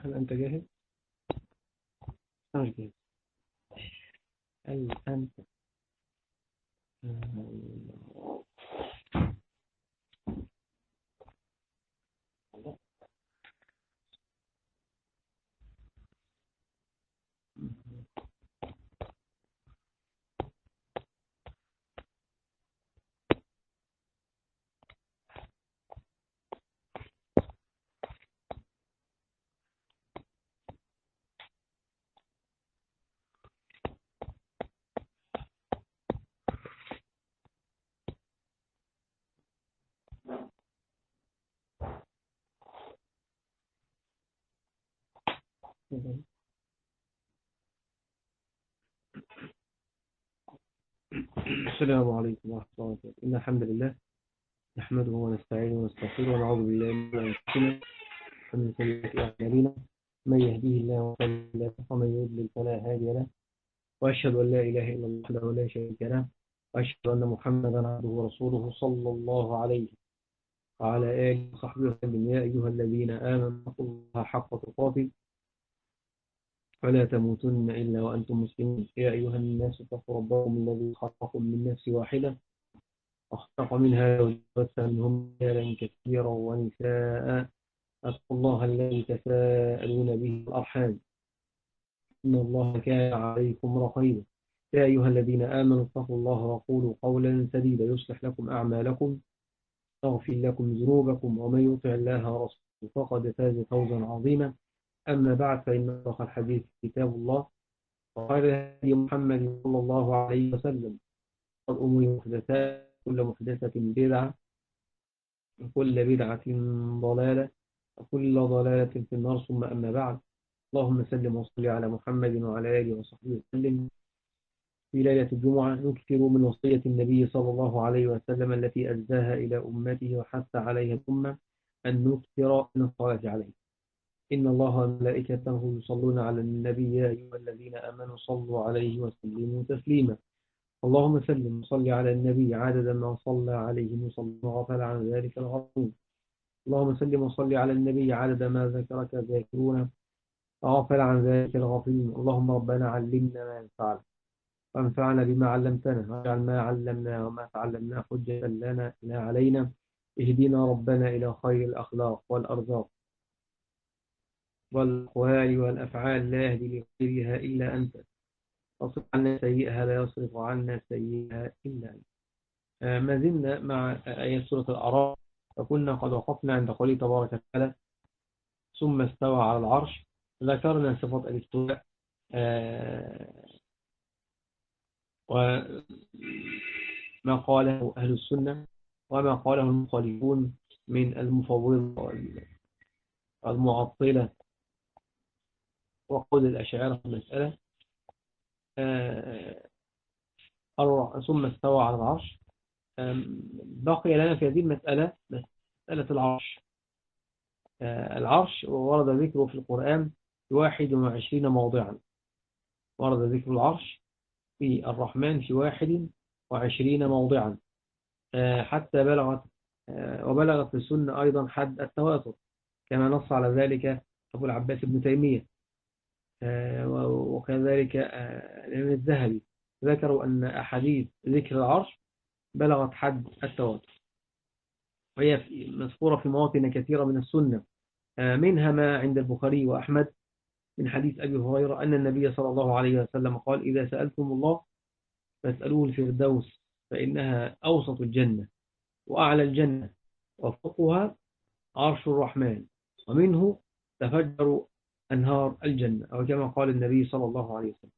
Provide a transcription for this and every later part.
هل أنت جاهز؟ أنا مش جاهز. هل أنت السلام عليكم ورحمة الله وبركاته. إن الحمد لله نحمده ونستعينه ونستغفره ونعوذ بالله من أنفسنا ومن سيئات أعمالنا. من يهديه الله فلا مضل له ومن يضلل فلا هادي له، وأشهد أن لا إله إلا الله وحده لا شريك له، وأشهد أن محمدا عبده ورسوله صلى الله عليه وعلى آله وصحبه وسلم. يا أيها الذين آمنوا اتقوا الله حق تقاته ولا تموتن إلا وأنتم مسلمون. يا أيها الناس اتقوا ربكم الذي خلقكم من نفس واحدة وخلق منها وبث منهم رجالا كثيرا ونساء. اتقوا الله الذي تساءلون به الأرحام إن الله كان عليكم رقيبا. يا أيها الذين آمنوا اتقوا الله وقولوا قولا سديدا يصلح لكم أعمالكم يغفر لكم ذنوبكم ومن يطع الله ورسوله فقد فاز فوزا عظيما. أما بعد، فإن أصدق الحديث كتاب الله وخير الهدي محمد صلى الله عليه وسلم. والأمور محدثات، كل محدثة بدعة وكل بدعة ضلالة وكل ضلالة في النار. ثم أما بعد، اللهم سلم وصل على محمد وعلى آله وصحبه وسلم. في ليلة الجمعة نكثر من وصية النبي صلى الله عليه وسلم التي أجزاها إلى أمته وحث عليها الأمة أن نكثر من الصلاة عليه. إن الله وملائكته يصلون على النبي يا أيها الذين آمنوا صلوا عليه وسلموا تسليما. اللهم سلم وصل على النبي عدد ما صلى عليه مصلى وغفل عن ذلك الغفور. اللهم سلم وصل على النبي عدد ما ذكرك ذاكرون وغفل عن ذلك الغافلين. اللهم ربنا علمنا ما ينفعنا وانفعنا بما علمتنا واجعل ما علمنا وما تعلمنا حجة لنا لا علينا. اهدنا ربنا إلى خير الأخلاق والأرزاق والأقوال والأفعال، لا يهدي لغيرها إلا أنت. واصرف عنا سيئها لا يصرف عنا سيئها إلا أنت. ما زلنا مع آيات سورة الأعراف، فكنا قد وقفنا عند قوله تبارك وتعالى ثم استوى على العرش. ذكرنا صفة الاستواء وما قاله أهل السنة وما قاله المخالفون من المفوضة والمعطلة وقول الأشاعرة في المسألة. ثم استوى على العرش. بقي لنا في هذه المسألة مسألة العرش. العرش ورد ذكره في القرآن في 21 موضعا. ورد ذكر العرش في الرحمن في 21 موضعا، حتى بلغت وبلغت في السنة أيضا حد التواتر، كما نص على ذلك أبو العباس ابن تيمية وكذلك الإمام الذهبي. ذكروا أن أحاديث ذكر العرش بلغت حد التواتر، وهي مذكورة في مواطن كثيرة من السنة. منها ما عند البخاري وأحمد من حديث أبي هريرة أن النبي صلى الله عليه وسلم قال إذا سألتم الله فاسألوه الفردوس فإنها أوسط الجنة وأعلى الجنة وفوقها عرش الرحمن ومنه تفجر أنهار الجنة، أو كما قال النبي صلى الله عليه وسلم.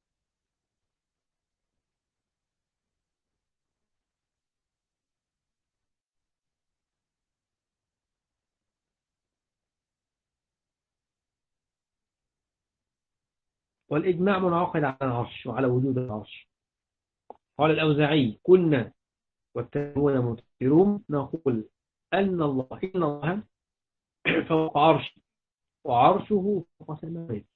والإجماع منعقد على العرش وعلى وجود العرش. قال الأوزاعي كنا والتابعون متأثرون نقول إن الله فوق عرشه وعرشه فوق سماواته.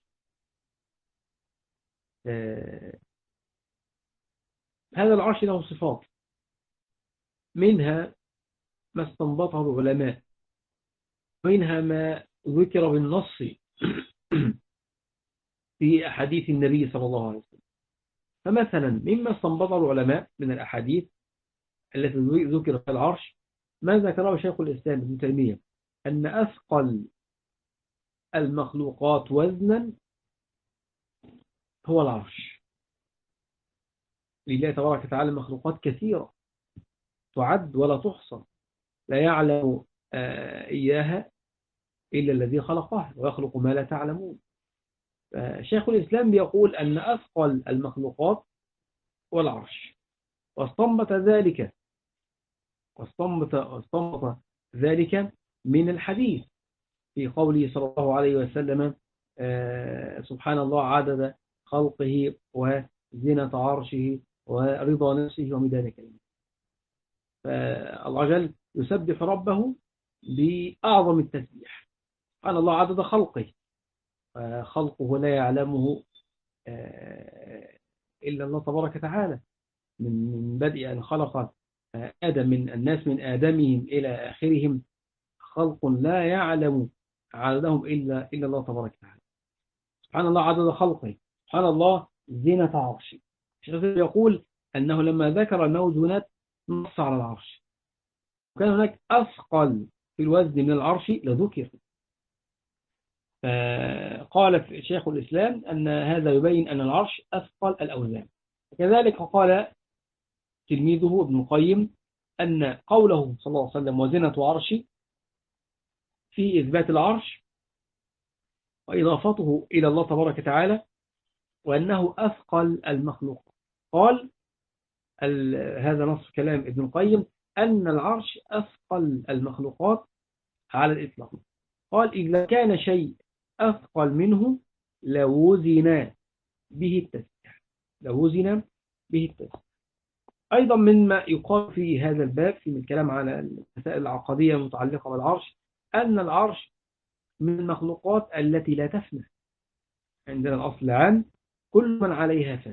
هذا العرش له صفات، منها ما استنبطه العلماء، منها ما ذكر بالنص في أحاديث النبي صلى الله عليه وسلم. فمثلا مما استنبط العلماء من الأحاديث التي ذكر في العرش ما ذكره شيخ الإسلام ابن تيمية أن أثقل المخلوقات وزنا هو العرش. لله تبارك وتعالى مخلوقات كثيرة تعد ولا تحصى، لا يعلم إياها إلا الذي خلقها ويخلق ما لا تعلمون. شيخ الإسلام بيقول أن أثقل المخلوقات هو العرش، واستنبط ذلك من الحديث في قوله صلى الله عليه وسلم سبحان الله عدد خلقه وزنة عرشه ورضا نفسه ومداد كلمه. فالله جل يسبح ربه بأعظم التسبيح. سبحان الله عدد خلقه، خلقه لا يعلمه إلا الله تبارك وتعالى، من بدء أن خلق آدم، من الناس من آدمهم إلى آخرهم خلق لا يعلم عددهم إلا الله تبارك وتعالى. سبحان الله عدد خلقه، سبحان الله زينة عرشه. الشيخ يقول أنه لما ذكر الموزونات نص على العرش، وكان هناك أثقل في الوزن من العرش لذكر. قال شيخ الإسلام أن هذا يبين أن العرش أثقل الأوزان. كذلك قال تلميذه ابن القيم أن قوله صلى الله عليه وسلم وزنة عرشي في إثبات العرش وإضافته إلى الله تبارك وتعالى، وأنه أثقل المخلوق. قال هذا نص كلام ابن القيم أن العرش أثقل المخلوقات على الإطلاق. قال إذا كان شيء أثقل منه لوزن به التسبيح، لوزن به التسبيح. أيضا مما يقال في هذا الباب في الكلام على المسائل العقدية المتعلقة بالعرش أن العرش من المخلوقات التي لا تفنى. عندنا الأصل العام كل من عليها فان،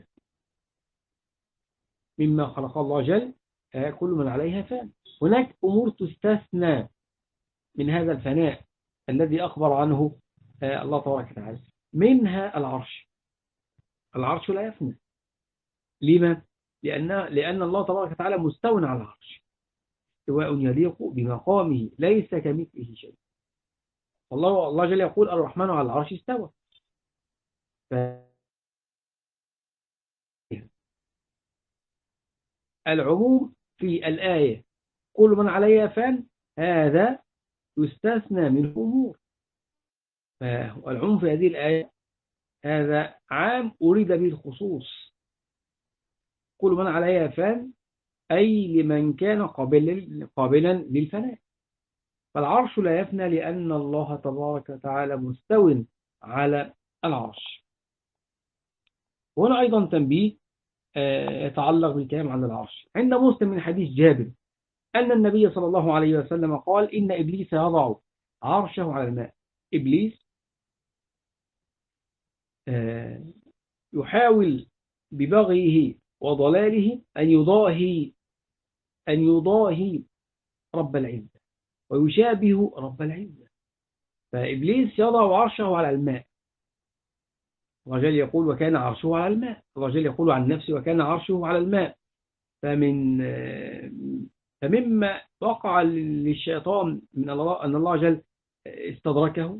مما خلق الله جل كل من عليها فان. هناك أمور تستثنى من هذا الفناء الذي أخبر عنه الله تبارك وتعالى، منها العرش. العرش لا يفنى. لما؟ لأن الله تبارك وتعالى مستوى على العرش استواء يليق بمقامه ليس كمثله شيء. الله جل يقول الرحمن على العرش استوى. العموم في الآية كل من عليها فان هذا يستثنى منه أمور. فالعموم في هذه الآية هذا عام أريد به الخصوص. كل من عليها فان أي لمن كان قابلا للفناء. فالعرش لا يفنى لأن الله تبارك وتعالى مستو على العرش. وهنا أيضا تنبيه يتعلق بالكلام عن العرش. عند مسلم من حديث جابر أن النبي صلى الله عليه وسلم قال إن إبليس يضع عرشه على الماء. إبليس يحاول ببغيه وضلاله أن يضاهي رب العزة ويشابه رب العزة. فإبليس يضع عرشه على الماء. الرجل يقول وكان عرشه على الماء. الرجل يقول عن نفسه وكان عرشه على الماء. فمما وقع للشيطان من الله أن الله جل استدركه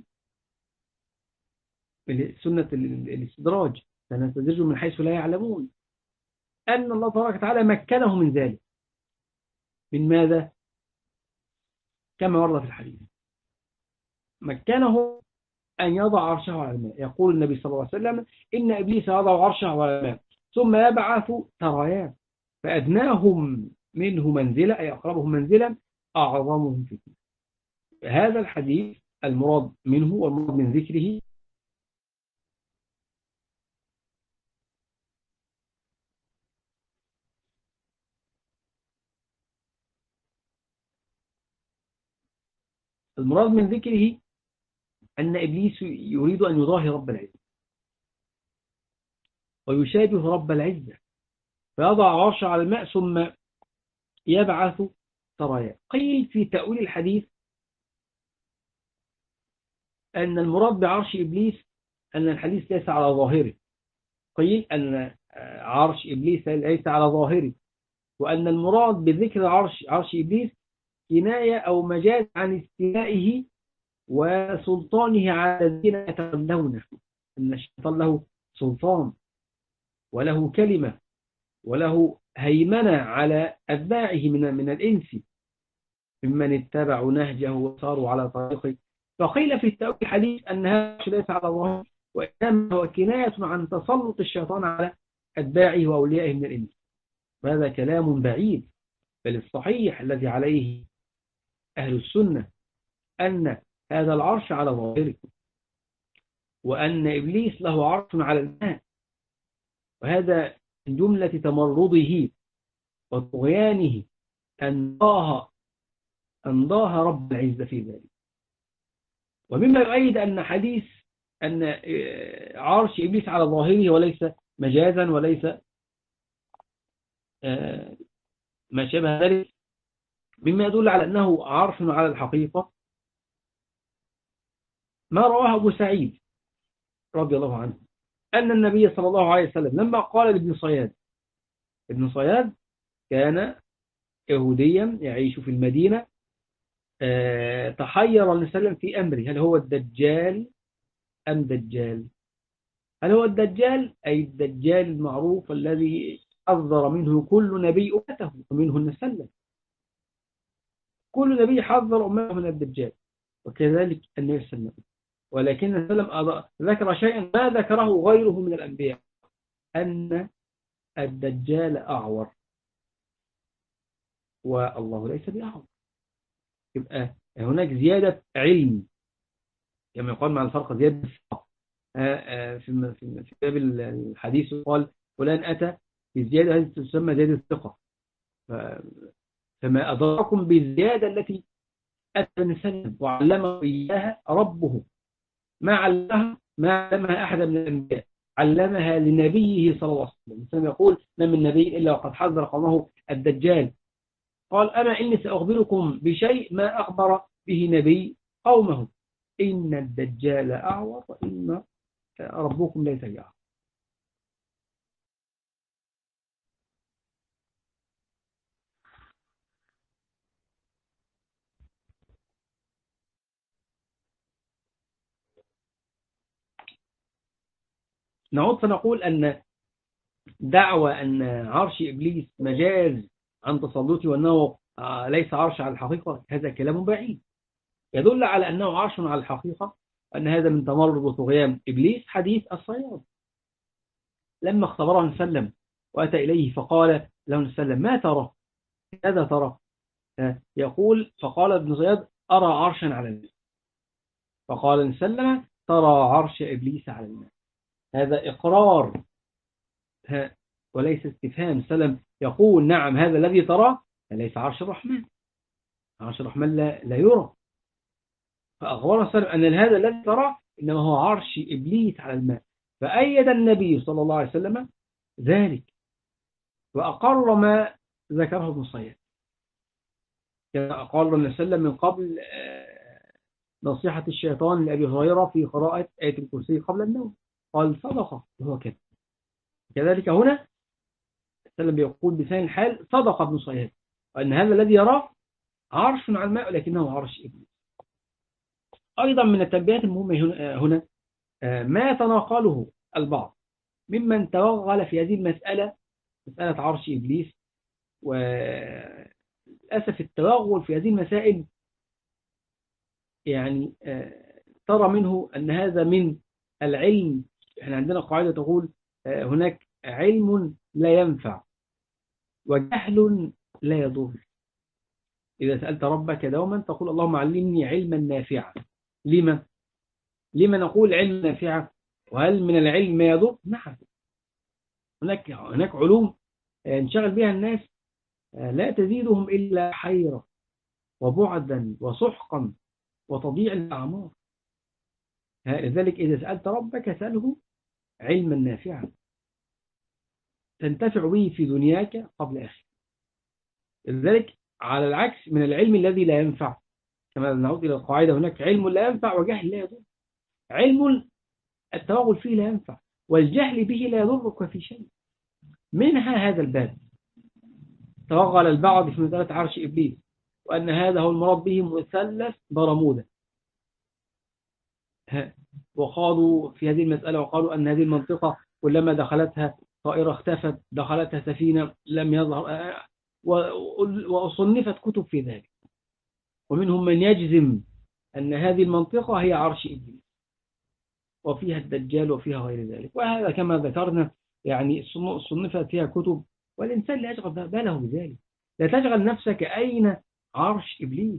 سنة الاستدراج، سنستدرجهم من حيث لا يعلمون. أن الله تبارك وتعالى مكنه من ذلك. من ماذا؟ كما ورد في الحديث مكنه أن يضع عرشه على الماء. يقول النبي صلى الله عليه وسلم إن إبليس يضع عرشه على الماء ثم يبعث سراياه فأدناهم منه منزلة أي أقربهم منزلا أعظمهم فتنة. هذا الحديث المراد منه والمراد من ذكره أن إبليس يريد أن يضاهي رب العزة ويشابه رب العزة فيضع عرشه على الماء ثم يبعث سرايا. قيل في تأويل الحديث أن المراد بعرش إبليس أن الحديث ليس على ظاهره، قيل أن عرش إبليس ليس على ظاهره، وأن المراد بذكر عرش إبليس كناية أو مجاز عن استيلائه وسلطانه على الذين يتولونه، أن الشيطان له سلطان وله كلمة وله هيمنة على أتباعه من الإنس ممن اتبعوا نهجه وصاروا على طريقه. فقيل في التأويل الحديث أن هذا ليس على ظاهره، وإنما هو كناية عن تسلط الشيطان على أتباعه وأوليائه من الإنس. وهذا كلام بعيد، بل الصحيح الذي عليه أهل السنة أن هذا العرش على ظاهره، وأن إبليس له عرش على الماء، وهذا من جملة تمرده وطغيانه أن ضاه رب العزة في ذلك. ومما يؤيد أن حديث أن عرش إبليس على ظاهره وليس مجازا وليس ما شابه ذلك، مما يدل على أنه عرش على الحقيقة ما رواه أبو سعيد رضي الله عنه أن النبي صلى الله عليه وسلم لما قال لابن صياد، ابن صياد كان يهوديا يعيش في المدينة، تحير النبي صلى الله عليه وسلم في أمره، هل هو الدجال أم دجال؟ هل هو الدجال أي الدجال المعروف الذي حذر منه كل نبي أمته ومنه النبي صلى الله عليه وسلم، كل نبي حذر أمته من الدجال، وكذلك النبي صلى الله عليه وسلم. ولكن النبي صلى الله عليه وسلم ذكر شيئا ما ذكره غيره من الأنبياء، أن الدجال أعور والله ليس بأعور. يبقى هناك زيادة علم كما يقال مع الفرق زيادة الثقة. في باب الحديث قال فلان أتى بالزيادة التي تسمى زيادة الثقة، فما أدراكم بالزيادة التي أتى النبي وعلمه إياها ربه، ما علمها أحد من الأنبياء، علمها لنبيه صلى الله عليه وسلم. يقول ما من نبي إلا وقد حذر قومه الدجال، قال أما إني سأخبركم بشيء ما أخبر به نبي قومه، إن الدجال أعور وإن ربكم ليس بأعور. نعود فنقول أن دعوى أن عرش إبليس مجاز عن تسلطه وأنه ليس عرش على الحقيقة، هذا كلام بعيد يدل على أنه عرش على الحقيقة، أن هذا من تمرد وطغيان إبليس. حديث الصياد لما اختبره النبي صلى الله عليه وسلم وأتى إليه فقال له النبي صلى الله عليه وسلم ما ترى؟ ماذا ترى؟ يقول فقال ابن زياد أرى عرشا على الماء. فقال النبي صلى الله عليه وسلم ترى عرش إبليس على الماء. هذا إقرار وليس استفهام. سلم يقول نعم هذا الذي تراه ليس عرش الرحمن، عرش الرحمن لا يرى. فأخبرنا سلم أن هذا الذي تراه إنما هو عرش إبليس على الماء، فأيد النبي صلى الله عليه وسلم ذلك وأقر ما ذكره ابن صياد. كما قال النبي صلى الله عليه وسلم من قبل نصيحة الشيطان لأبي هريرة في قراءة آية الكرسي قبل النوم، قال صدق وهو كذب. كذلك هنا سلم يقول بلسان الحال صدق ابن صياد، وأن هذا الذي يراه عرش على الماء لكنه عرش إبليس. أيضا من التنبيهات المهمة هنا ما تناقله البعض ممن توغل في هذه المسألة، مسألة عرش إبليس. وللأسف التوغل في هذه المسائل يعني ترى منه أن هذا من العلم. احنا عندنا قاعدة تقول هناك علم لا ينفع وجهل لا يضر. إذا سألت ربك دوما تقول اللهم علمني علما نافعا. لما نقول علم نافعا؟ وهل من العلم ما يضر؟ نعم، هناك علوم انشغل بها الناس لا تزيدهم إلا حيرة وبعدا وسحقا وتضييع الأعمار. لذلك إذا سألت ربك سأله علما نافعا تنتفع به في دنياك قبل آخر. لذلك على العكس من العلم الذي لا ينفع، كما نعود إلى القاعدة هناك علم لا ينفع وجهل لا يضر. علم التوغل فيه لا ينفع، والجهل به لا يضرك في شيء. منها هذا الباب، توغل البعض في مسألة عرش إبليس، وأن هذا هو المراد به مثلث برمودا، وقالوا في هذه المسألة، وقالوا أن هذه المنطقة كلما دخلتها طائرة اختفت، دخلتها سفينة لم يظهر، وصنفت كتب في ذلك، ومنهم من يجزم أن هذه المنطقة هي عرش إبليس وفيها الدجال وفيها غير ذلك، وهذا كما ذكرنا يعني صنفت فيها كتب، والإنسان لا يشغل باله بذلك. لا تشغل نفسك أين عرش إبليس،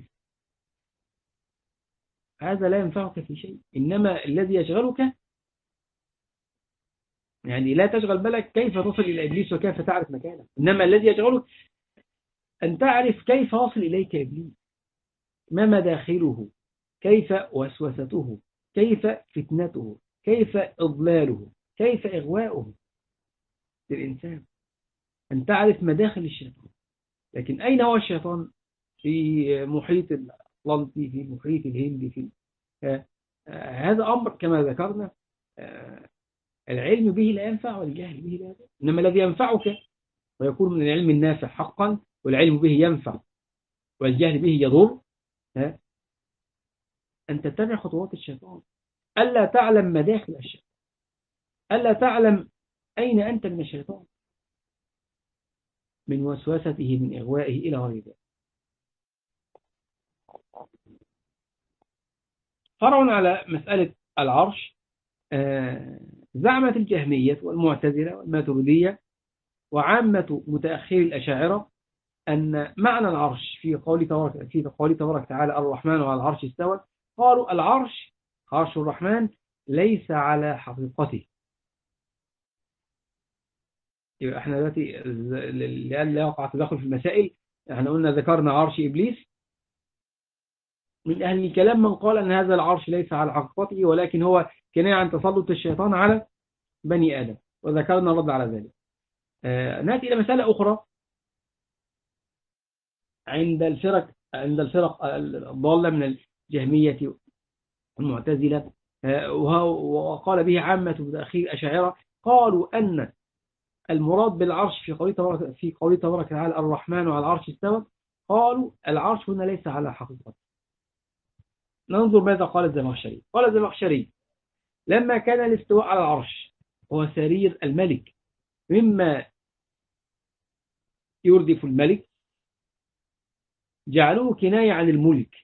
هذا لا ينفعك في شيء. إنما الذي يشغلك يعني لا تشغل بالك كيف تصل إلى إبليس وكيف تعرف مكانه، إنما الذي يشغلك أن تعرف كيف يصل إليك إبليس، ما مداخله، كيف وسوسته، كيف فتنته، كيف إضلاله، كيف إغواؤه للإنسان، أن تعرف مداخل الشيطان. لكن أين هو الشيطان؟ في محيط الأطلنطي، في محيط الهندي، في هذا أمر كما ذكرنا العلم به لا ينفع والجهل به لا ينفع. إنما الذي ينفعك ويكون من العلم النافع حقا، والعلم به ينفع والجهل به يضر، أن تتبع خطوات الشيطان، ألا تعلم مداخل الشيطان، ألا تعلم أين أنت من الشيطان، من وسوسته، من إغوائه إلى غير ذلك. فرعا على مسألة العرش، زعمت الجهمية والمعتزلة والماتريدية وعامة متأخري الأشاعرة أن معنى العرش في قول تبارك تعالى الرحمن على العرش استوى، قالوا العرش عرش الرحمن ليس على حقيقته. يبقى احنا دلوقتي لأن لا يقع تدخل في المسائل، احنا قلنا ذكرنا عرش إبليس. من أهل الكلام من قال أن هذا العرش ليس على حقيقته، ولكن هو كناية عن تسلط الشيطان على بني آدم، وذكرنا الرد على ذلك. نأتي إلى مسألة أخرى عند الفرق الضالة من الجهمية والمعتزلة، وقال به عامة متأخري الأشاعرة، قالوا أن المراد بالعرش في قوله تبارك تعالى الرحمن على العرش استوى، قالوا العرش هنا ليس على حقيقته. ننظر ماذا قال الزمخشري. قال الزمخشري لما كان الاستواء على العرش هو سرير الملك مما يردف الملك، جعلوه كناية عن الملك،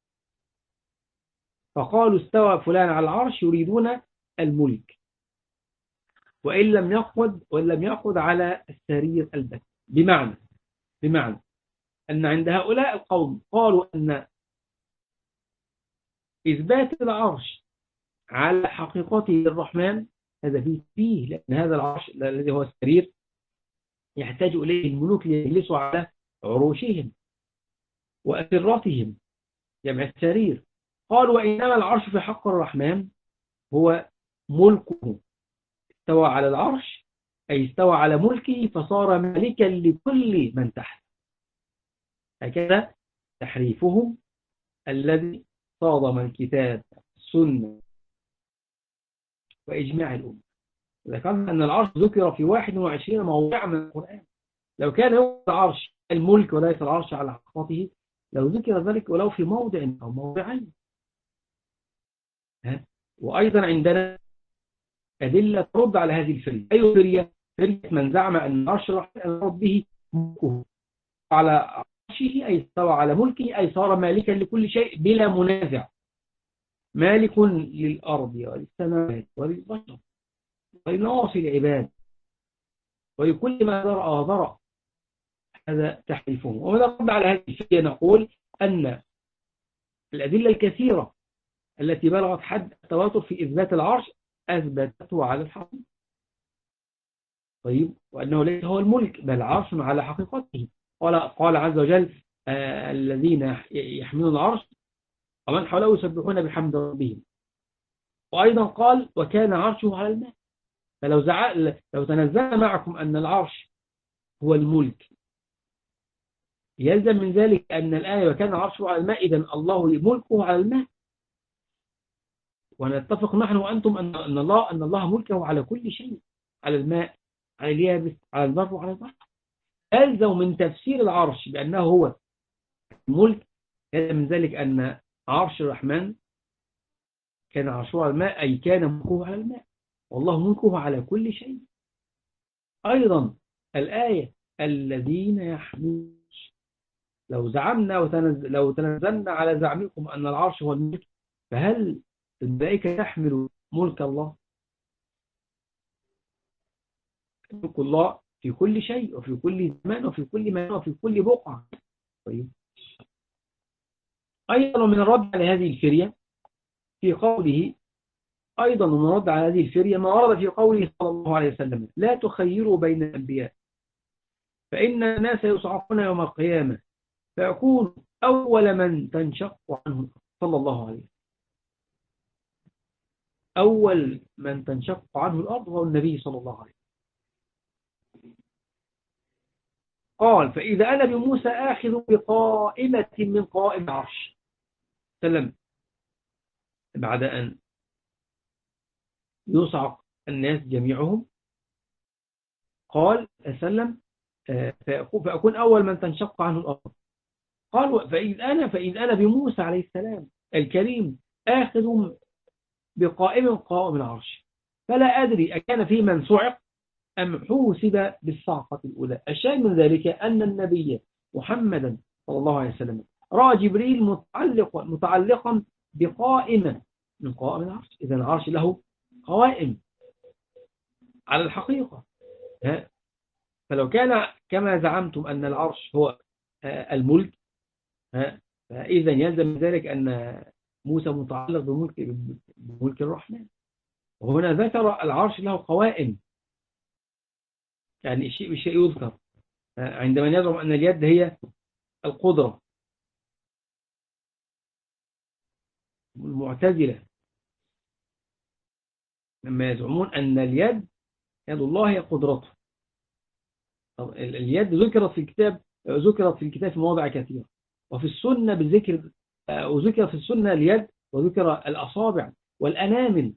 فقالوا استوى فلان على العرش يريدون الملك، وإن لم يقعد على السرير البت. بمعنى أن عند هؤلاء القوم قالوا أن إثبات العرش على حقيقته للرحمن هذا فيه، لأن هذا العرش الذي هو السرير يحتاج إليه الملوك ليجلسوا على عروشهم وأسرتهم، جمع السرير. قالوا وإنما العرش في حق الرحمن هو ملكه، استوى على العرش أي استوى على ملكه فصار مالكا لكل من تحت. هكذا تحريفهم الذي صادم الكتاب السنة وإجماع الأمة. ذكرنا أن العرش ذكر في 21 موضع من القرآن. لو كان هو العرش الملك وليس العرش على حقيقته لو ذكر ذلك ولو في موضع أو موضعين. وأيضا عندنا أدلة ترد على هذه الفرية. أي فرية؟ فرية من زعم أن عرش الرحمن المراد به ملكه على عرشه أي استوى على ملكه أي صار مالكا لكل شيء بلا منازع، مالك للأرض وللسماوات وللبشر ولنواصي العباد ولكل ما ذرأ وضرأ. هذا تحريفهم. ونرد على هذه الفرية نقول أن الأدلة الكثيرة التي بلغت حد التواتر في إثبات العرش أثبتته على الحقيقة. طيب، وأنه ليس هو الملك بل عرش على حقيقته. قال عز وجل الذين يحملون العرش ومن حوله يسبحون بحمد ربهم. وأيضا قال وكان عرشه على الماء. لو تنزل معكم أن العرش هو الملك يلزم من ذلك أن الآية وكان عرشه على الماء إذن الله ملكه على الماء. ونتفق نحن وأنتم أن الله ملكه على كل شيء، على الماء، على اليابس، على البر وعلى البحر. ألزم من تفسير العرش بأنه هو الملك هذا من ذلك أن عرش الرحمن كان عرشه على الماء، أي كان ملكه على الماء، والله ملكه على كل شيء. أيضا الآية الذين يحملون، لو تنزلنا على زعمكم أن العرش هو الملك، فهل الملائكة تحمل ملك الله؟ ملك الله في كل شيء وفي كل زمان وفي كل مكان وفي كل بقعة. طيب، أيضا من الرد على هذه الفرية في قوله، أيضا من الرد على هذه الفرية ما ورد في قوله صلى الله عليه وسلم: لا تخيروا بين الأنبياء فإن الناس يصعقون يوم القيامة فيكون أول من تنشق عنه، صلى الله عليه وسلم. أول من تنشق عنه الأرض هو النبي صلى الله عليه وسلم. قال: فإذا أنا بموسى آخذ بقائمة من قائم العرش، سلم، بعد أن يصعق الناس جميعهم، قال سلم: فأكون أول من تنشق عنه الأرض. قال: فإذ أنا بموسى عليه السلام الكريم آخذ بقائم قائم العرش، فلا أدري أكان في من صعق أم حوسب بالصعقة الأولى. الشاهد من ذلك أن النبي محمدا صلى الله عليه وسلم رأى جبريل متعلقا بقائمة من قائم العرش. إذن العرش له قوائم على الحقيقة. فلو كان كما زعمتم أن العرش هو الملك، فإذا يلزم ذلك أن موسى متعلق بملك الرحمن. وهنا ذكر العرش له قوائم، يعني الشيء بالشيء يذكر. عندما يزعم أن اليد هي القدرة، المعتزلة لما يزعمون أن اليد يد الله هي قدرته. اليد ذكرت في الكتاب في مواضع كثيرة، وفي السنة بالذكر، وذكر في السنة اليد، وذكر الأصابع والأنامل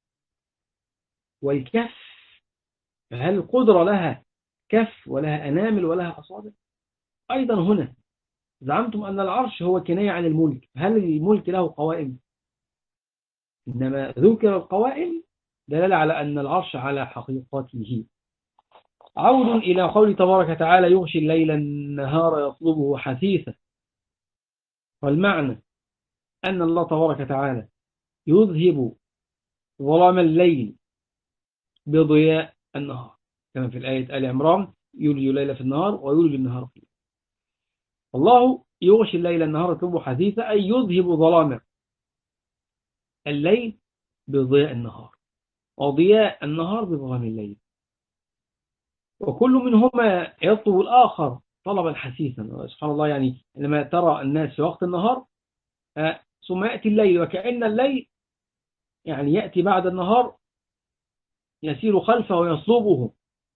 والكف. فهل القدرة لها كف ولها أنامل ولها أصابع؟ أيضا هنا زعمتم أن العرش هو كناية عن الملك، هل الملك له قوائم؟ إنما ذكر القوائم دلالة على أن العرش على حقيقته. عود إلى قول تبارك وتعالى: يغشي الليل النهار يطلبه حثيثا. والمعنى أن الله تبارك وتعالى يذهب ظلام الليل بضياء النهار، كما في الآية آل عمران: يولج الليل في النهار ويولج النهار في الليل. الله يغشي الليل النهار يطلبه حثيثا، أي يذهب ظلام الليل بضياء النهار، وضياء النهار بظلام الليل، وكل منهما يطلب الآخر طلبا حثيثا. سبحان الله، يعني لما ترى الناس في وقت النهار ثم يأتي الليل، وكأن الليل يعني يأتي بعد النهار يسير خلفه ويصلبه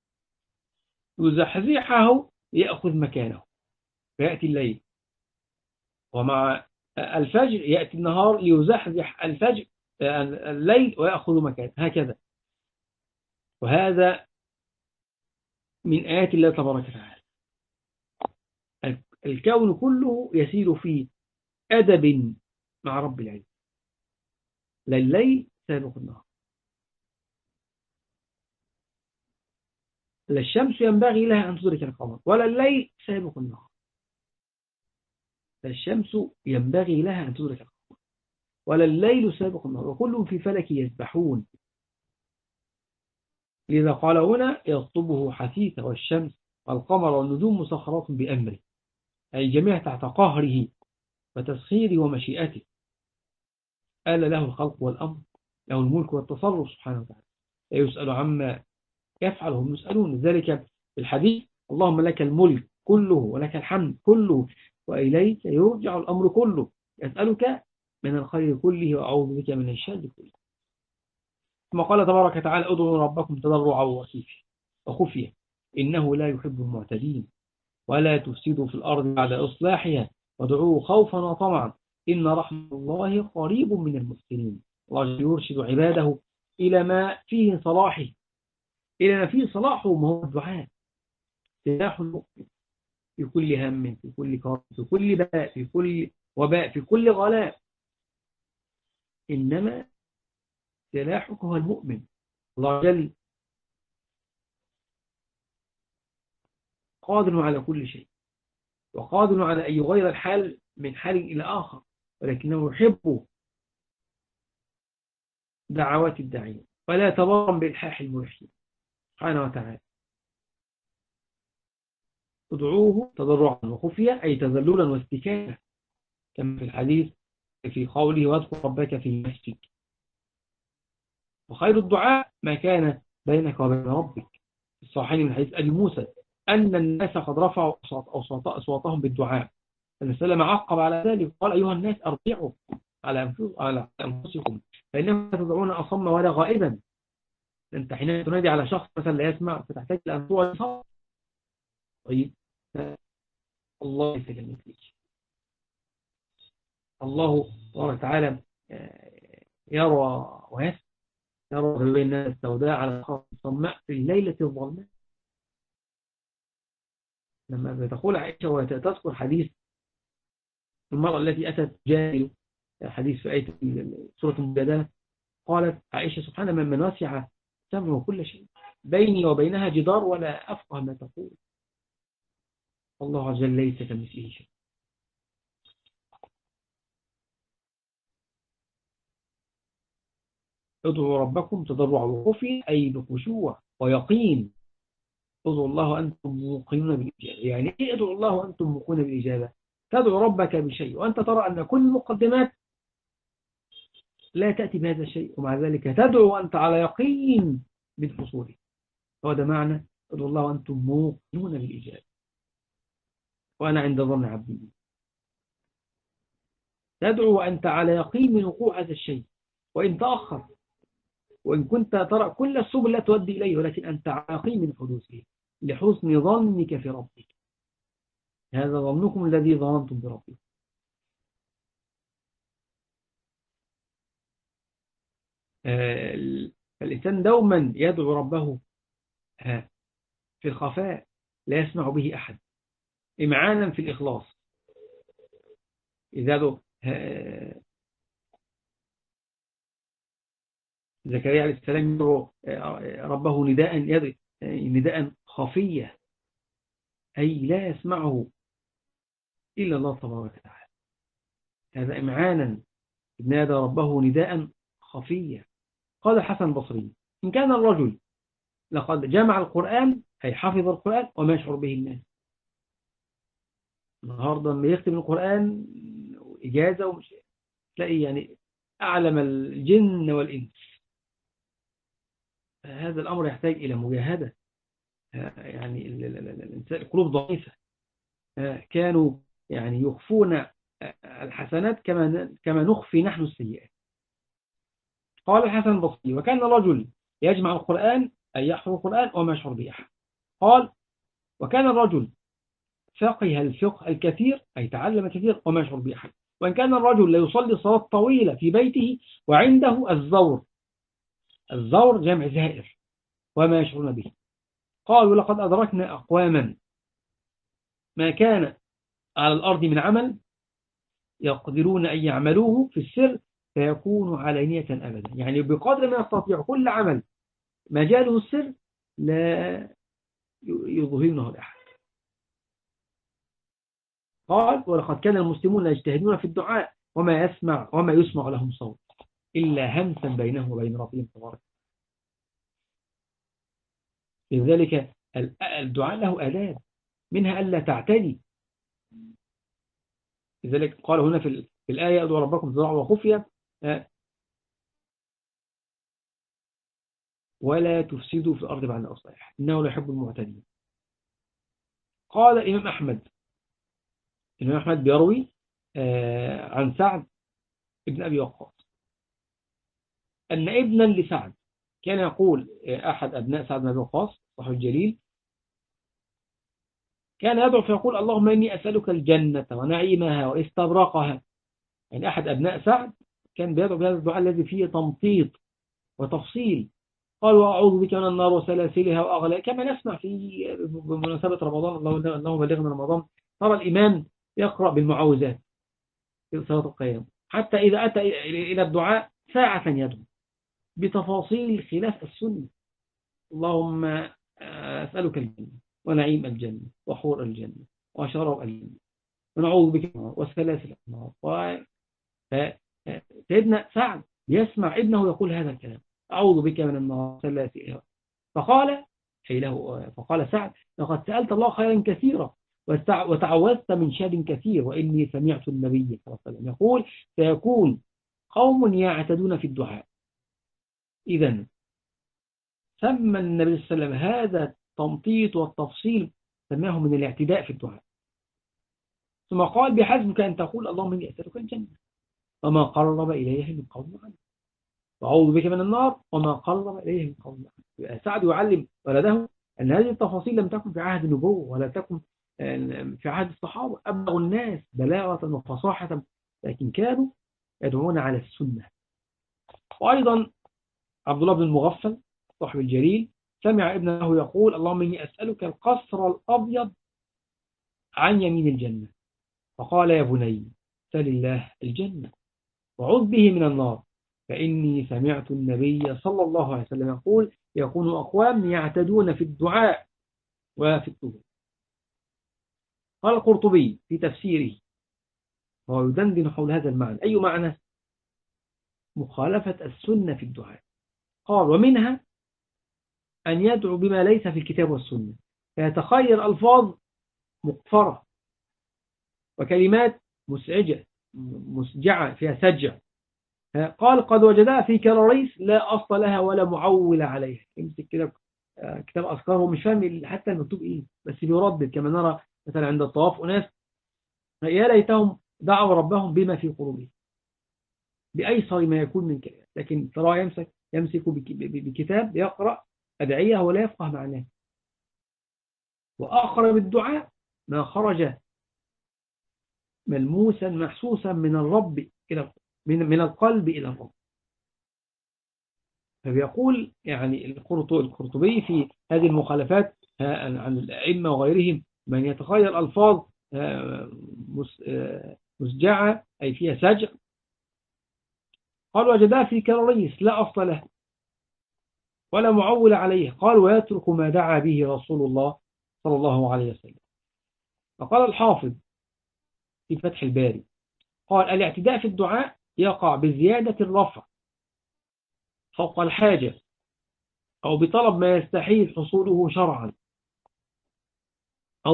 يزحزحه يأخذ مكانه، فيأتي الليل. ومع الفجر يأتي النهار ليزحزح الفجر الليل ويأخذ مكانه، هكذا. وهذا من آيات الله تبارك وتعالى. الكون كله يسير في أدب مع رب العزة، لا الليل سابق النهار، لا الشمس ينبغي لها أن تدرك القمر، ولا الليل سابق النهار. لا الشمس ينبغي لها أن تدرك القمر ولا الليل سابق النهار، وكلهم في فلك يسبحون. لذا قال هنا: يطلبه حثيثا، والشمس والقمر والنجوم مسخرات بأمره، أي جميع تحت قهره وتسخيره ومشيئته. آل له الخلق والأمر، له الملك والتصرف سبحانه وتعالى، لا يسأل عما يفعل هم يسألون. ذلك في الحديث: اللهم لك الملك كله ولك الحمد كله وإليك يرجع الأمر كله، أسألك من الخير كله وأعوذ بك من الشر كله. ثم قال تبارك وتعالى: ادعوا ربكم تضرعا وخفية إنه لا يحب المعتدين، ولا تفسدوا في الأرض بعد إصلاحها وادعوه خوفا وطمعا إن رحمة الله قريب من المحسنين. الله يرشد عباده إلى ما فيه صلاحه، إلى ما فيه صلاحه، ما هو الدعاء سلاح المؤمن في كل هم، في كل كرب، في كل باء، في كل وباء، في كل غلاء. إنما سلاحك هو المؤمن. الله جل قادر على كل شيء، وقادر على أن يغير الحال من حال إلى آخر، ولكنه يحب دعوات الداعين ولا تضرم بإلحاح الملحين سبحانه وتعالى. ادعوه تضرعا وخفية، أي تذللا واستكانة، كما في الحديث في قوله واذكر ربك في نفسك. وخير الدعاء ما كان بينك وبين ربك. في الصحيحين من حديث أبي موسى أن الناس قد رفعوا أصواتهم بالدعاء، النبي صلى الله عليه وسلم عقب على ذلك قال أيها الناس أرجعوا على أنفسكم فإنهم تدعون أصم ولا غائبا. أنت حين تنادي على شخص مثلا لا يسمع فتحتاج لأن توعظ. طيب الله يسلمك لك. الله سبحانه وتعالى يرى ويسمع، يرى بين الناس السوداء على الخط الصماء في الليلة الظلماء. لما تقول عائشة وتذكر حديث المرأة التي أتت جاهل، حديث في آية سورة المجادلة، قالت عائشة سبحان من وسع سمعه كل شيء، بيني وبينها جدار ولا أفقه ما تقول. الله عز وجل ليس كمثله شيء. ادعوا ربكم تضرعا وخفيا، أي بخشوع ويقين. ادعوا الله وأنتم موقنون بالإجابة. يعني إيه ادعوا الله وأنتم موقنون بالإجابة؟ تدعو ربك بشيء وأنت ترى أن كل المقدمات لا تأتي بهذا الشيء، ومع ذلك تدعو وأنت على يقين بالحصول. هو ده معنى ادعوا الله وأنتم موقنون بالإجابة، وأنا عند ظن عبدي. تدعو وأنت على يقين من وقوع هذا الشيء، وإن تأخر، وإن كنت ترى كل السبل لا تؤدي إليه، ولكن أنت على يقين من حدوثه لحسن ظنك في ربك. هذا ظنكم الذي ظننتم بربكم. الإنسان دوما يدعو ربه في الخفاء، لا يسمع به أحد، إمعانا في الإخلاص. إذا دعو زكريا عليه السلام يدعو ربه نداء خفية، أي لا يسمعه إلا الله تبارك وتعالى. هذا إمعانا، نادى ربه نداء خفية. قال الحسن البصري إن كان الرجل لقد جمع القرآن، أي حفظ القرآن وما يشعر به الناس. النهاردة لما يختم القرآن إجازة ومش تلاقي يعني أعلم الجن والإنس. هذا الأمر يحتاج إلى مجاهدة. يعني القلوب ضعيفة، كانوا يعني يخفون الحسنات كما نخفي نحن السيئات. قال الحسن البصري وكان رجل يجمع القرآن، أي يحفظ القرآن وما يشعر به أحد. قال وكان الرجل فقه الفقه الكثير، أي تعلم كثير وما يشعر به أحد. وإن كان الرجل لا يصلي صلاة طويلة في بيته وعنده الزور جمع زائر وما يشعرون به. قالوا لقد أدركنا أقواما ما كان على الأرض من عمل يقدرون أن يعملوه في السر فيكون علانية أبدا. يعني بقدر ما يستطيع كل عمل مجاله السر لا يظهرونه لأحد. قال ولقد كان المسلمون يجتهدون في الدعاء وما يسمع لهم صوت إلا همسا بينهم وبين ربهم تبارك. لذلك الدعاء له آداب، منها ألا تعتدي. لذلك قال هنا في الآية ادعوا ربكم تضرعا وخفية ولا تفسدوا في الأرض بعد إصلاحها إنه لا يحب المعتدين. قال الإمام أحمد بيروي عن سعد ابن أبي وقاص أن ابنا لسعد كان يقول، أحد أبناء سعد بن أبي وقاص صاحب الجليل، كان يدعو فيقول اللهم إني أسألك الجنة ونعيمها واستبرقها. يعني أحد أبناء سعد كان بيدعو بهذا الدعاء الذي فيه تمطيط وتفصيل. قال وأعوذ بك من النار وسلاسلها وأغلى، كما نسمع في بمناسبة رمضان اللهم بلغنا رمضان. ترى الإمام يقرأ بالمعوذات في صلاة القيام، حتى إذا أتى إلى الدعاء ساعة يدعو بتفاصيل خلاف السنة. اللهم أسألك الجنة ونعيم الجنة وحور الجنة وشراب الجنة ونعوذ بك من النار والسلاسل النار. سيدنا سعد يسمع ابنه يقول هذا الكلام، أعوذ بك من النار والسلاسل. فقال فقال سعد لقد سألت الله خيرا كثيرا وتعوذت من شر كثير، وإني سمعت النبي صلى الله عليه وسلم يقول سيكون قوم يعتدون في الدعاء. إذن سمى النبي صلى الله عليه وسلم هذا التمطيط والتفصيل سماه من الاعتداء في الدعاء. ثم قال بحسبك أن تقول اللهم إني أسألك الجنة وما قرب إليه من قول عنه، وأعوذ بك من النار وما قرب إليه من قول عنه. سعد يعلم ولده أن هذه التفاصيل لم تكن في عهد النبوة ولا تكن في عهد الصحابة. أبلغ الناس بلاغة وفصاحة، لكن كانوا يدعون على السنة. وأيضا عبد الله بن المغفل صاحب الجليل سمع ابنه يقول اللهم إني أسألك القصر الأبيض عن يمين الجنة، فقال يا بني سل الله الجنة وعوذ به من النار، فإني سمعت النبي صلى الله عليه وسلم يقول يكون أقوام يعتدون في الدعاء وفي الطهور. قال القرطبي في تفسيره وهو يدندن حول هذا المعنى، أي معنى؟ مخالفة السنة في الدعاء. قال ومنها أن يدعو بما ليس في الكتاب والسنة، فيتخير ألفاظ مقفرة وكلمات مسعجة مسجعة فيها سجع. قال قد وجدها في كراريس لا أصل لها ولا معول عليها. يمسك كده كتاب أذكار هو مش فاهم حتى المكتوب إيه، بس بيردد كما نرى مثلا عند الطواف أناس يا ليتهم دعوا ربهم بما في قلوبهم بأيسر ما يكون من كلام، لكن ترى يمسك بكتاب يقرأ أدعية ولا يفقه معناه. وأقرب الدعاء ما خرج ملموسا محسوسا من الرب إلى من القلب إلى الرب. فبيقول يعني القرطبي في هذه المخالفات عن الأئمة وغيرهم من يتخير ألفاظ مسجعة أي فيها سجع. قال وجدها في كراريس لا أصل له ولا معول عليه. قال ويترك ما دعا به رسول الله صلى الله عليه وسلم. فقال الحافظ في فتح الباري قال الاعتداء في الدعاء يقع بزيادة الرفع فوق الحاجة أو بطلب ما يستحيل حصوله شرعا، أو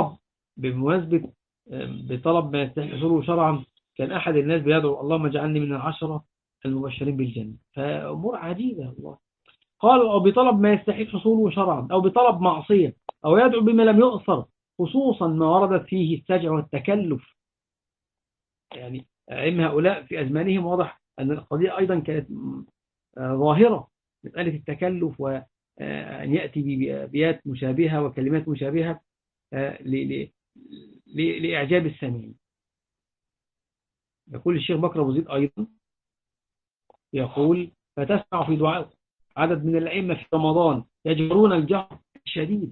بطلب ما يستحيل حصوله شرعا. كان أحد الناس بيدعو اللهم اجعلني من العشرة المبشرين بالجنة، فأمور عجيبة الله. قال أو بطلب ما يستحيل حصوله شرعا أو بطلب معصية، أو يدعو بما لم يؤثر، خصوصا ما وردت فيه السجع والتكلف. يعني علم هؤلاء في أزمانهم واضح أن القضية أيضا كانت ظاهرة، مسألة التكلف وأن يأتي بأبيات مشابهة وكلمات مشابهة لإعجاب السامعين. يقول الشيخ بكر أبو زيد أيضا يقول فتسمع في دعاء عدد من الأئمة في رمضان يجهرون الجهر الشديد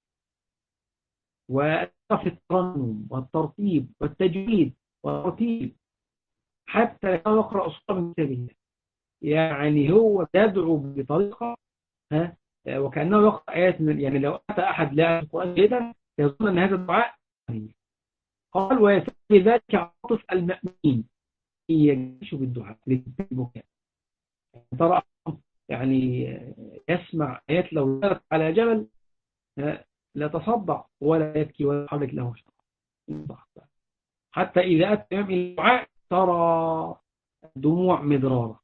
وفي الترنم والترتيب والتجويد والترتيب حتى يقرأ أسطر من كتاب الله. يعني هو يدعو بطريقة وكأنه يقرأ آيات يعني لو أتى أحد لا القرآن جيدا يظن أن هذا الدعاء. قال ويسمي ذلك عاطف المأمين يجيش بالدعاء للبكاء. ترى يعني يسمع آيات لو نزلت على جبل لا تصدع ولا يبكي ولا يحرك له شيء. حتى إذا أتى الإمام إلى الدعاء ترى دموع مدرارة.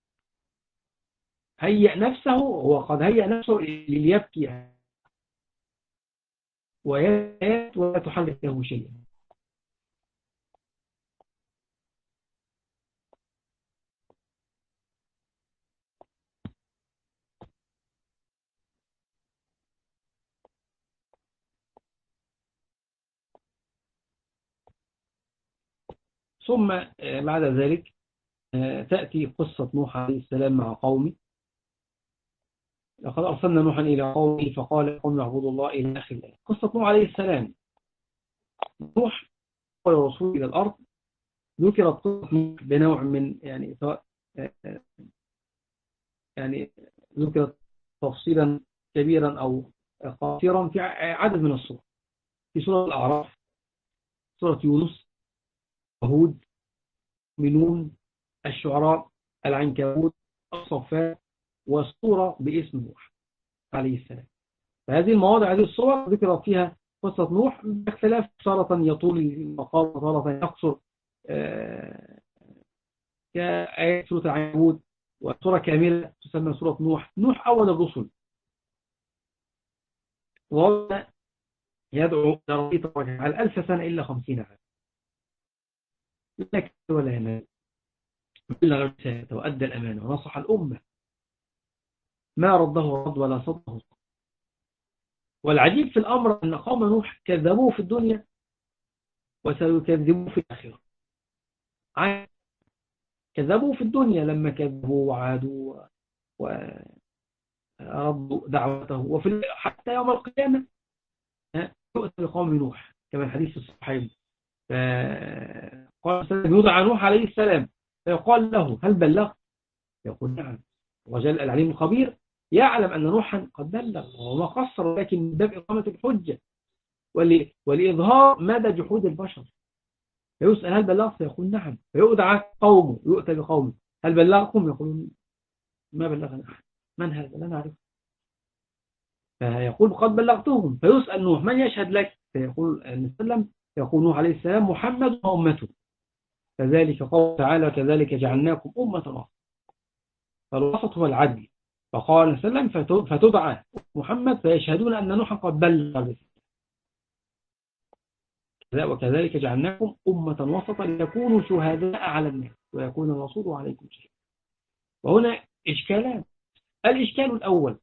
هيأ نفسه، هو قد هيأ نفسه ليبكي ويات ولا تحرك له شيئا. ثم بعد ذلك تأتي قصة نوح عليه السلام مع قومه. لقد أرسلنا نوحا إلى قومه فقال قوم اعبدوا الله إلى آخر الآية. قصة نوح عليه السلام. نوح أول رسول إلى الأرض، ذكرت قصة نوح بنوع من يعني سواء يعني ذكرت تفصيلا كبيرا أو قصيرا في عدد من الصور. في سورة الأعراف، سورة يونس، هود، منون، الشعراء، العنكبوت، الصفات، وسورة باسم نوح عليه السلام. فهذه المواضع، هذه الصور ذكرت فيها قصة نوح باختلاف، تارة يطول المقام وتارة يقصر، كآيات سورة العنكبوت. وسورة كاملة تسمى سورة نوح. نوح أول الرسل، وهو يدعو إلى ربه تبارك وتعالى 1000 سنة إلا 50 عام. لكن ولا ينام، بلغ الرسالة وأدى الأمانة ونصح الأمة، ما رده رد ولا صده. والعجيب في الأمر أن قوم نوح كذبوه في الدنيا وسيكذبوه في الآخرة. كذبوا في الدنيا لما كذبوا وعادوا ورضوا دعوته، وفي حتى يوم القيامة يؤتى بقوم نوح كما الحديث في الصحيحين. فقال يوضع نوح عليه السلام فيقال له هل بلغت؟ يقول نعم. وجل العليم الخبير يعلم أن نوحا قد بلغ وما قصر، ولكن من باب إقامة الحجة ولإظهار مدى جحود البشر. فيسأل هل بلغت؟ فيقول نعم. فيؤدع قومه، يؤتى بقومه هل بلغكم؟ يقولون ما بلغنا أحد. من هذا؟ لا نعرف. فيقول قد بلغتهم. فيسأل نوح من يشهد لك؟ فيقول وسلم، يقول نوح عليه السلام محمد وأمته. كذلك قال تعالى كذلك جعلناكم أمة وسطا. فالوسط هو العدل. فقال وسلم فتدعى محمد فيشهدون أن نوحا قد بلغ. وكذلك جعلناكم أمة وسطا لتكونوا شهداء على الناس ويكون الرسول عليكم شهيدا. وهنا إشكالان. الإشكال الأول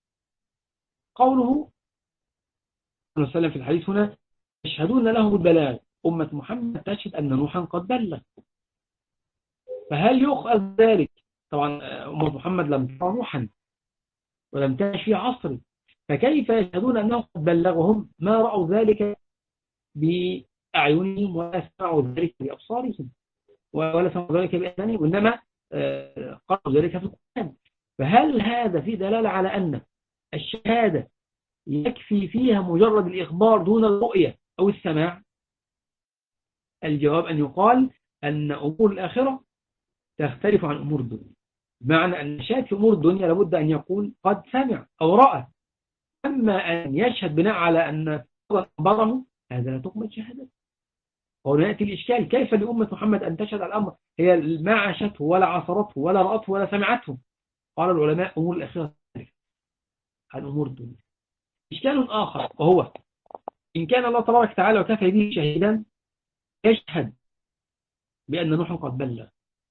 قوله صلى الله عليه وسلم في الحديث هنا يشهدون له بالبلاغ. أمة محمد تشهد أن نوحا قد بلغ. فهل يؤخذ ذلك؟ طبعا أمة محمد لم ترى نوحا ولم تعش في عصره، فكيف يشهدون أنه قد بلغهم ما رأوا ذلك بأعينهم ولا سمعوا ذلك بأبصارهم ولا سمعوا ذلك بأذانهم، وإنما قالوا ذلك في القرآن. فهل هذا في دلالة على أن الشهادة يكفي فيها مجرد الإخبار دون الرؤية أو السماع؟ الجواب أن يقال أن أمور الآخرة تختلف عن أمور الدنيا، بمعنى أن الشاهد في أمور الدنيا لابد أن يقول قد سمع أو رأى. أما أن يشهد بناء على أن أخبره، هذا لا تقبل شهادة. وهنا يأتي الإشكال، كيف لأمة محمد أن تشهد الأمر هي ما عاشته ولا عصرته ولا رأته ولا سمعته؟ قال العلماء أمور الآخرة تختلف عن أمور الدنيا. إشكال آخر وهو إن كان الله تبارك وتعالى وكفى به شهيدا يشهد بأن نوح قد بلغ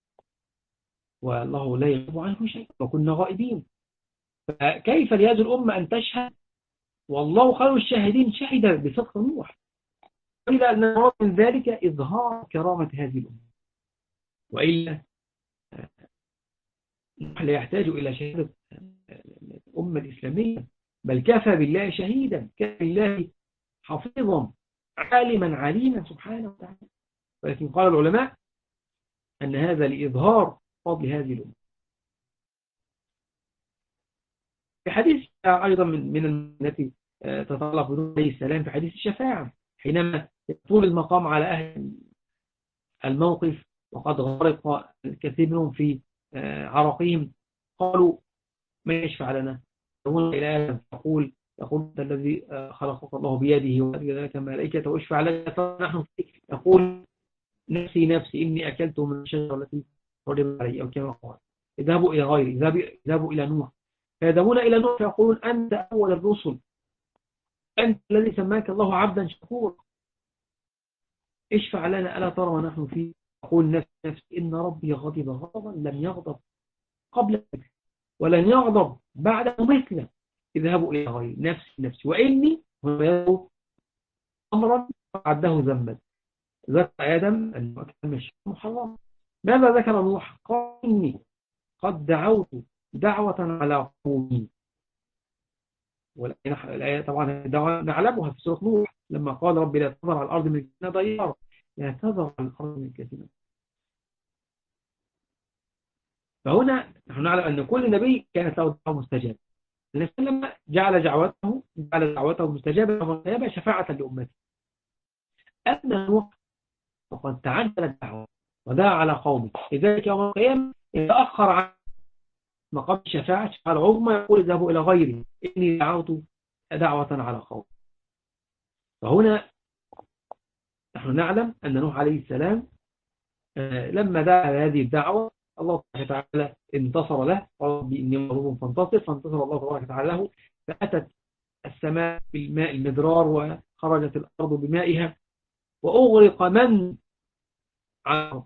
والله لا يغيب عنه شيء وكنا غائبين، فكيف لهذه الأمة أن تشهد والله خير الشاهدين شهد بصدق نوح؟ إلا أن المراد من ذلك إظهار كرامة هذه الأمة، وإلا نوح لا يحتاج إلى شهادة الأمة الإسلامية، بل كفى بالله شهيدا، كفى بالله حفيظا عالما عليما سبحانه وتعالى. ولكن قال العلماء أن هذا لإظهار فضل هذه الأمة. في حديث أيضا من التي تتعلق بنوح عليه السلام في حديث الشفاعة، حينما يطول المقام على أهل الموقف وقد غرق الكثير منهم في عرقهم، قالوا من يشفع لنا؟ يقول إلى آدم يقول أنت الذي خلقك الله بيده وأجل ذلك الملائكة واشفع لنا نحن فيك. يقول نفسي نفسي إني أكلت من الشجرة التي حرمت علي، أو كما قال اذهبوا إلى غيري، اذهبوا إلى نوح. فيذهبون إلى نوح فيقولون أنت أول الرسل، أنت الذي سماك الله عبدا شكورا، اشفع لنا ألا ترى ونحن فيه. يقول نفسي إن ربي غضب غضبا لم يغضب قبل ولن يغضب بعد مثله، اذهبوا إلى غيري نفسي وإني هو أمرا عده ذنبا. ذكر آدم أنه كان مش محرم، ماذا ذكر نوح؟ قال إني قد دعوت دعوة على قومي. والآية طبعا الدعوة نعلمها في سورة نوح لما قال رب لا تذر على الأرض من الكافرين ديارا، لا تذر على الأرض من الكافرين. فهنا نحن نعلم أن كل نبي كانت له دعوة مستجابة. النبي صلى الله عليه وسلم جعل دعوته مستجابة يوم القيامة شفاعة لأمته. أما نوح فقد تعجل الدعوة ودعا على قومه، لذلك يوم القيامة يتأخر عن مقام الشفاعة العظمى، يقول اذهبوا إلى غيري إني دعوت دعوة على قوم. فهنا نحن نعلم أن نوح عليه السلام لما دعا هذه الدعوة الله تعالى انتصر له، قال رب إني مغلوب فانتصر، فانتصر الله تبارك وتعالى له، فأتت السماء بالماء المدرار وخرجت الأرض بمائها وأغرق من عرف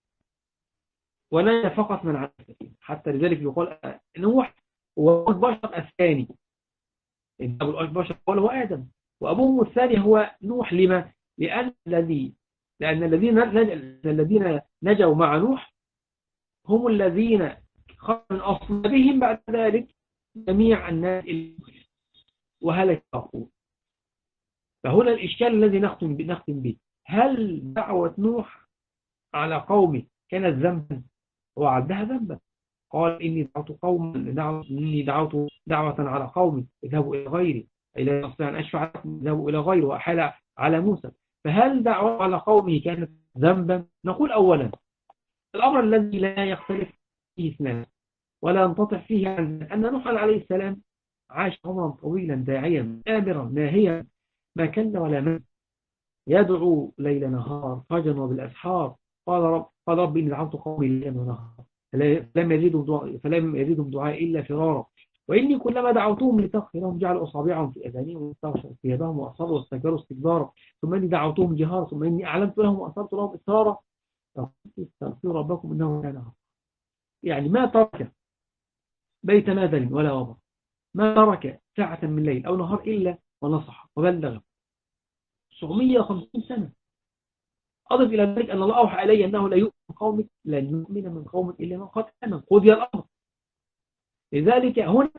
ونجا فقط من على السفينة. حتى لذلك يقول نوح هو البشر الثاني، إن أبو البشر هو آدم، وأبوهم الثاني هو نوح. لما؟ لأن الذين نجوا مع نوح هم الذين خرج من أصلابهم بعد ذلك جميع الناس وهلك أخوه. فهنا الإشكال الذي نختم به، هل دعوة نوح على قومه كانت ذنبا؟ وعدها ذنبا. قال إني دعوت دعوة على قومي اذهبوا إلى غيري، أي لا أستطيع أن أشفع لكم اذهبوا إلى غيري، وأحال على موسى. فهل دعوة على قومه كانت ذنبا؟ نقول أولا الأمر الذي لا يختلف فيه اثنان ولا ينقطع فيه عن أن نوح عليه السلام عاش عمرا طويلا داعيا آمرا ناهيا ما كل ولا من، يدعو ليل نهار فجرا وبالأسحار. قال رب إني دعوت قومي ليلا ونهارا فلم يزيدهم دعاء إلا فرارا، وإني كلما دعوتهم لتغفر لهم جعلوا أصابعهم في أذانهم واستغشوا ثيابهم وأصروا واستكبروا استكبارا، ثم إني دعوتهم جهارا ثم إني أعلنت لهم وأسررت لهم إسرارا فقلت استغفروا ربكم إنه كان غفورا. يعني ما ترك بيت ماذل ولا وبر، ما ترك ساعة من ليل أو نهار إلا ونصح وبلغ 950 سنة. أضف إلى ذلك أن الله أوحى إلي أنه لا يؤمن قومك لن يؤمن من قومك إلا من قد آمن، قضي الأمر. لذلك هنا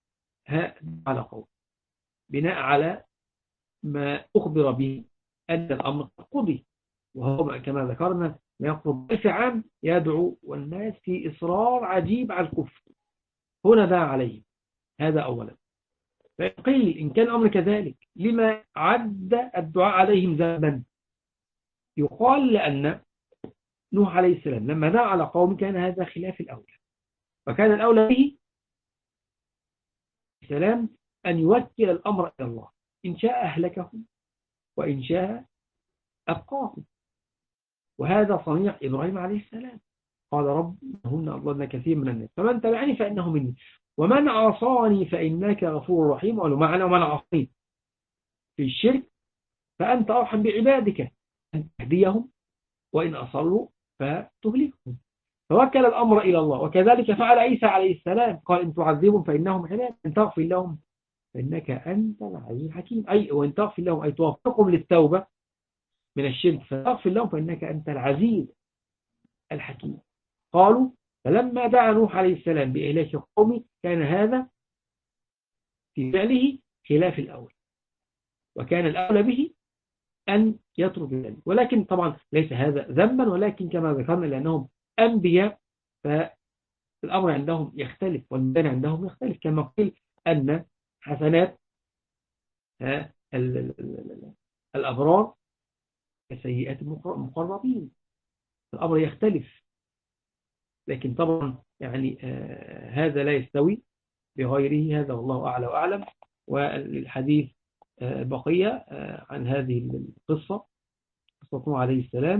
على قول بناء على ما أخبر به أن الأمر قضي، وهو كما ذكرنا ما يقرب 1000 عام يدعو والناس في إصرار عجيب على الكفر. هنا دعا عليه، هذا أولا. فقيل إن كان الأمر كذلك لما عد الدعاء عليهم ذنبا؟ يقال لأن نوح عليه السلام لما دعا على قوم كان هذا خلاف الأولى، وكان الأولى به السلام أن يوكل الأمر إلى الله، إن شاء أهلكهم وإن شاء أبقاهم. وهذا صنيع إبراهيم عليه السلام، قال رب هن أضللن كثير من الناس فمن تبعني فإنه مني ومن عصاني فإنك غفور رحيم. قالوا معنى ومن عصاني في الشرك فأنت أرحم بعبادك أن تهديهم وإن أصروا فتهلكهم. فوكل الأمر إلى الله، وكذلك فعل عيسى عليه السلام، قال إن تعذبهم فإنهم عباد إن تغفر لهم فإنك أنت العزيز الحكيم، أي وإن تغفر لهم أي توفقهم للتوبة من الشرك فتغفر لهم فإنك أنت العزيز الحكيم. قالوا فلما دعا نوح عليه السلام بإهلاك قومه كان هذا في فعله خلاف الأول، وكان الأولى به أن يترك ذلك. ولكن طبعا ليس هذا ذنبا، ولكن كما ذكرنا لأنهم أنبياء فالأمر عندهم يختلف والميزان عندهم يختلف، كما قيل أن حسنات الأبرار كسيئات المقربين، الأمر يختلف. لكن طبعا يعني هذا لا يستوي بغيره، هذا والله أعلى وأعلم. والحديث بقية عن هذه القصة، قصة نوح عليه السلام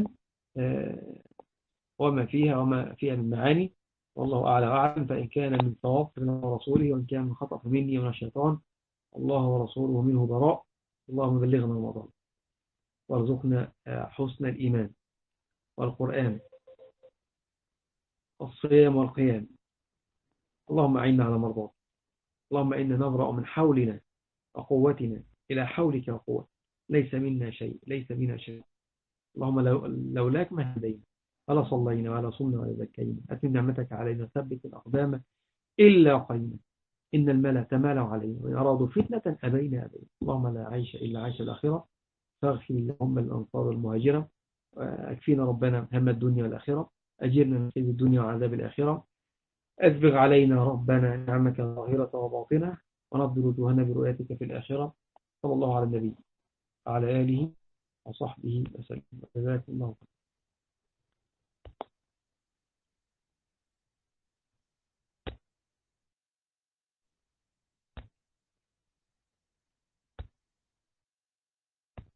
وما فيها من معاني، والله أعلى وأعلم. فإن كان من صواب فمن رسوله، وإن كان من خطأ فمني ومن الشيطان، الله ورسوله منه براء. اللهم بلغنا رمضان وارزقنا حسن الإيمان والقرآن والصيام والقيام. اللهم أعنا على مرضاك. اللهم إنا نبرأ من حولنا وقوتنا إلى حولك وقوتك، ليس منا شيء ليس منا شيء. اللهم لولاك ما هدينا ولا صلينا ولا صمنا ولا زكينا، أتم نعمتك علينا، ثبت الأقدام إلا قينا، إن الملا تمالوا علينا، وإن أرادوا فتنة أبينا. اللهم لا عيش إلا عيش الآخرة، فاغفر اللهم الأنصار المهاجرة، أكفينا ربنا هم الدنيا والآخرة، أجرنا من خزي الدنيا وعذاب الآخرة، أسبغ علينا ربنا نعمك ظاهرة وباطنة، ونضر وجوهنا برؤيتك في الآخرة. صلى الله على النبي وعلى آله وصحبه وسلم. جزاكم الله خيرا.